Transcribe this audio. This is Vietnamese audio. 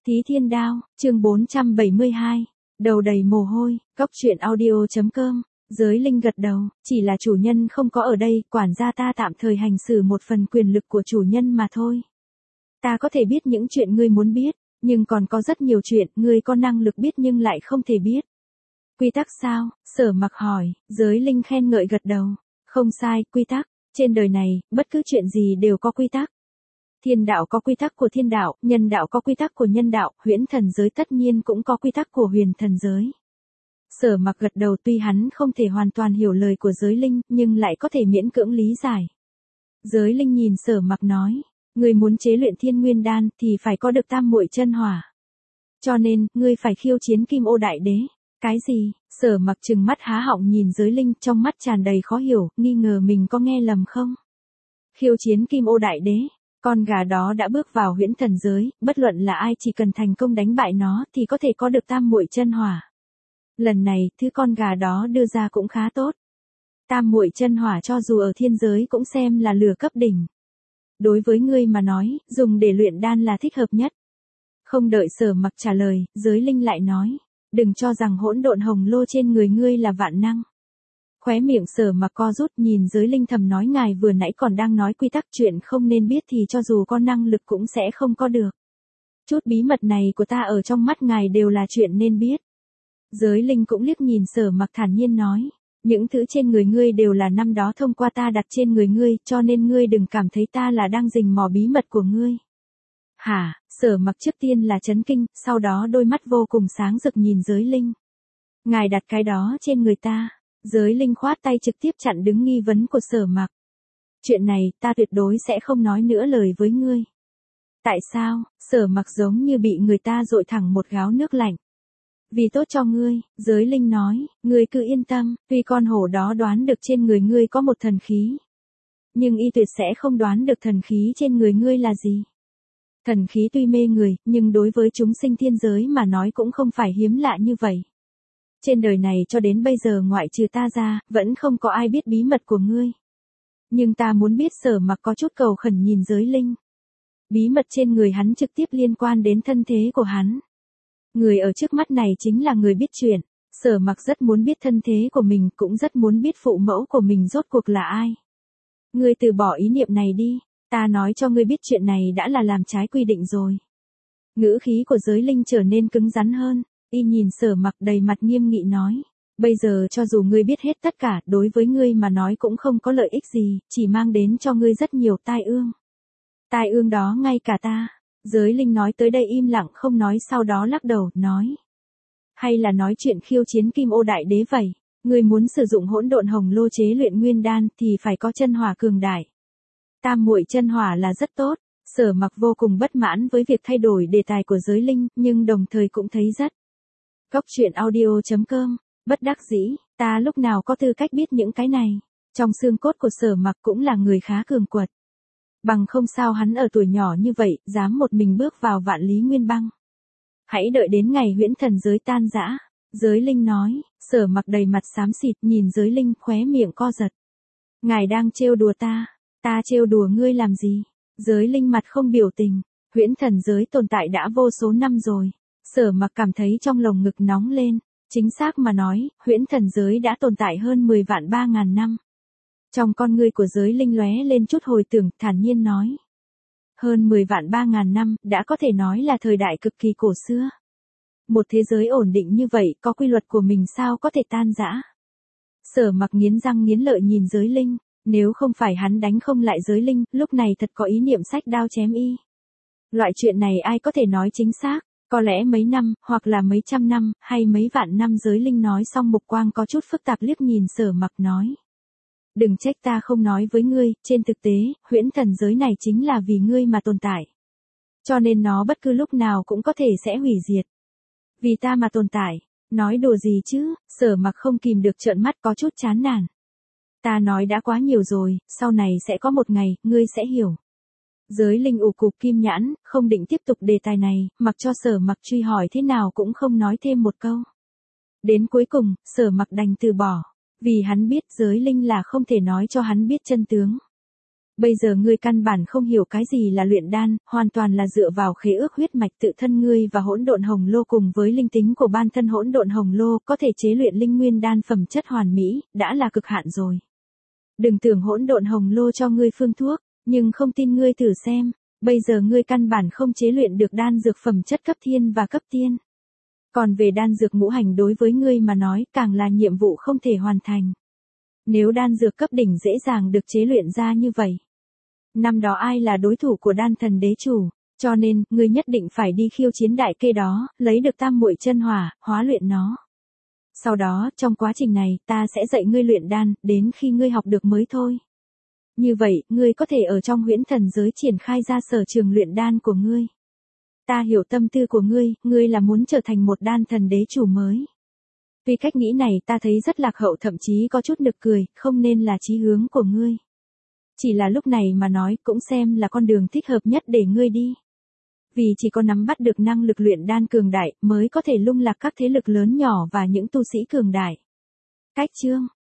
Thí Thiên Đao, chương 472, đầu đầy mồ hôi, Cóc truyện audio.com, Giới Linh gật đầu, chỉ là chủ nhân không có ở đây, quản gia ta tạm thời hành xử một phần quyền lực của chủ nhân mà thôi. Ta có thể biết những chuyện ngươi muốn biết, nhưng còn có rất nhiều chuyện ngươi có năng lực biết nhưng lại không thể biết. Quy tắc sao? Sở Mặc hỏi, Giới Linh khen ngợi gật đầu. Không sai, quy tắc. Trên đời này, bất cứ chuyện gì đều có quy tắc. Thiên đạo có quy tắc của thiên đạo, nhân đạo có quy tắc của nhân đạo, huyễn thần giới tất nhiên cũng có quy tắc của huyền thần giới. Sở Mặc gật đầu, tuy hắn không thể hoàn toàn hiểu lời của Giới Linh, nhưng lại có thể miễn cưỡng lý giải. Giới Linh nhìn Sở Mặc nói, ngươi muốn chế luyện Thiên Nguyên Đan thì phải có được tam muội chân hỏa. Cho nên, ngươi phải khiêu chiến Kim Ô Đại Đế. Cái gì? Sở Mặc trừng mắt há họng nhìn Giới Linh, trong mắt tràn đầy khó hiểu, nghi ngờ mình có nghe lầm không? Khiêu chiến Kim Ô Đại Đế, con gà đó đã bước vào huyễn thần giới, bất luận là ai chỉ cần thành công đánh bại nó thì có thể có được tam muội chân hỏa. Lần này, thứ con gà đó đưa ra cũng khá tốt. Tam muội chân hỏa cho dù ở thiên giới cũng xem là lửa cấp đỉnh. Đối với ngươi mà nói, dùng để luyện đan là thích hợp nhất. Không đợi Sở Mặc trả lời, Giới Linh lại nói, đừng cho rằng hỗn độn hồng lô trên người ngươi là vạn năng. Khóe miệng Sở Mặc co rút, nhìn Giới Linh thầm nói, ngài vừa nãy còn đang nói quy tắc chuyện không nên biết thì cho dù có năng lực cũng sẽ không có được. Chút bí mật này của ta ở trong mắt ngài đều là chuyện nên biết. Giới Linh cũng liếc nhìn Sở Mặc thản nhiên nói, những thứ trên người ngươi đều là năm đó thông qua ta đặt trên người ngươi, cho nên ngươi đừng cảm thấy ta là đang rình mò bí mật của ngươi. Hả? Sở Mặc trước tiên là chấn kinh, sau đó đôi mắt vô cùng sáng rực nhìn Giới Linh. Ngài đặt cái đó trên người ta. Giới Linh khoát tay trực tiếp chặn đứng nghi vấn của Sở Mặc. Chuyện này, ta tuyệt đối sẽ không nói nữa lời với ngươi. Tại sao? Sở Mặc giống như bị người ta dội thẳng một gáo nước lạnh. Vì tốt cho ngươi, Giới Linh nói, ngươi cứ yên tâm, tuy con hổ đó đoán được trên người ngươi có một thần khí. Nhưng y tuyệt sẽ không đoán được thần khí trên người ngươi là gì. Thần khí tuy mê người, nhưng đối với chúng sinh thiên giới mà nói cũng không phải hiếm lạ như vậy. Trên đời này cho đến bây giờ ngoại trừ ta ra, vẫn không có ai biết bí mật của ngươi. Nhưng ta muốn biết. Sở Mặc có chút cầu khẩn nhìn Giới Linh. Bí mật trên người hắn trực tiếp liên quan đến thân thế của hắn. Người ở trước mắt này chính là người biết chuyện. Sở Mặc rất muốn biết thân thế của mình, cũng rất muốn biết phụ mẫu của mình rốt cuộc là ai. Ngươi từ bỏ ý niệm này đi, ta nói cho ngươi biết chuyện này đã là làm trái quy định rồi. Ngữ khí của Giới Linh trở nên cứng rắn hơn. Y nhìn Sở Mặc đầy mặt nghiêm nghị nói, bây giờ cho dù ngươi biết hết tất cả, đối với ngươi mà nói cũng không có lợi ích gì, chỉ mang đến cho ngươi rất nhiều tai ương. Tai ương đó ngay cả ta. Giới Linh nói tới đây im lặng không nói, sau đó lắc đầu, nói. Hay là nói chuyện khiêu chiến Kim Ô Đại Đế vậy, ngươi muốn sử dụng hỗn độn hồng lô chế luyện nguyên đan thì phải có chân hỏa cường đại. Tam muội chân hỏa là rất tốt. Sở Mặc vô cùng bất mãn với việc thay đổi đề tài của Giới Linh, nhưng đồng thời cũng thấy rất. Cóc truyện audio.com, bất đắc dĩ, ta lúc nào có tư cách biết những cái này. Trong xương cốt của Sở Mặc cũng là người khá cường quật. Bằng không sao hắn ở tuổi nhỏ như vậy, dám một mình bước vào vạn lý nguyên băng. Hãy đợi đến ngày huyễn thần giới tan rã. Giới Linh nói. Sở Mặc đầy mặt xám xịt nhìn Giới Linh, khóe miệng co giật. Ngài đang trêu đùa ta. Ta trêu đùa ngươi làm gì? Giới Linh mặt không biểu tình. Huyễn thần giới tồn tại đã vô số năm rồi. Sở Mặc cảm thấy trong lồng ngực nóng lên. Chính xác mà nói, huyễn thần giới đã tồn tại hơn 10 vạn 3.000 năm. Trong con ngươi của Giới Linh lóe lên chút hồi tưởng, thản nhiên nói. Hơn 10 vạn 3.000 năm, đã có thể nói là thời đại cực kỳ cổ xưa. Một thế giới ổn định như vậy, có quy luật của mình sao có thể tan rã. Sở Mặc nghiến răng nghiến lợi nhìn Giới Linh, nếu không phải hắn đánh không lại Giới Linh, lúc này thật có ý niệm xách đao chém y. Loại chuyện này ai có thể nói chính xác. Có lẽ mấy năm, hoặc là mấy trăm năm, hay mấy vạn năm. Giới Linh nói xong mục quang có chút phức tạp liếc nhìn Sở Mặc nói. Đừng trách ta không nói với ngươi, trên thực tế, huyễn thần giới này chính là vì ngươi mà tồn tại. Cho nên nó bất cứ lúc nào cũng có thể sẽ hủy diệt. Vì ta mà tồn tại, nói đùa gì chứ? Sở Mặc không kìm được trợn mắt có chút chán nản. Ta nói đã quá nhiều rồi, sau này sẽ có một ngày, ngươi sẽ hiểu. Giới Linh ủ cục kim nhãn, không định tiếp tục đề tài này, mặc cho Sở Mặc truy hỏi thế nào cũng không nói thêm một câu. Đến cuối cùng, Sở Mặc đành từ bỏ, vì hắn biết Giới Linh là không thể nói cho hắn biết chân tướng. Bây giờ ngươi căn bản không hiểu cái gì là luyện đan, hoàn toàn là dựa vào khế ước huyết mạch tự thân ngươi và hỗn độn hồng lô cùng với linh tính của ban thân hỗn độn hồng lô có thể chế luyện linh nguyên đan phẩm chất hoàn mỹ, đã là cực hạn rồi. Đừng tưởng hỗn độn hồng lô cho ngươi phương thuốc, nhưng không tin ngươi thử xem, bây giờ ngươi căn bản không chế luyện được đan dược phẩm chất cấp thiên và cấp tiên. Còn về đan dược ngũ hành đối với ngươi mà nói càng là nhiệm vụ không thể hoàn thành. Nếu đan dược cấp đỉnh dễ dàng được chế luyện ra như vậy, năm đó ai là đối thủ của đan thần đế chủ, cho nên, ngươi nhất định phải đi khiêu chiến đại kê đó, lấy được tam muội chân hỏa, hóa luyện nó. Sau đó, trong quá trình này, ta sẽ dạy ngươi luyện đan, đến khi ngươi học được mới thôi. Như vậy, ngươi có thể ở trong huyễn thần giới triển khai ra sở trường luyện đan của ngươi. Ta hiểu tâm tư của ngươi là muốn trở thành một đan thần đế chủ mới. Tuy cách nghĩ này ta thấy rất lạc hậu thậm chí có chút nực cười, không nên là chí hướng của ngươi. Chỉ là lúc này mà nói cũng xem là con đường thích hợp nhất để ngươi đi. Vì chỉ có nắm bắt được năng lực luyện đan cường đại mới có thể lung lạc các thế lực lớn nhỏ và những tu sĩ cường đại. Cách chương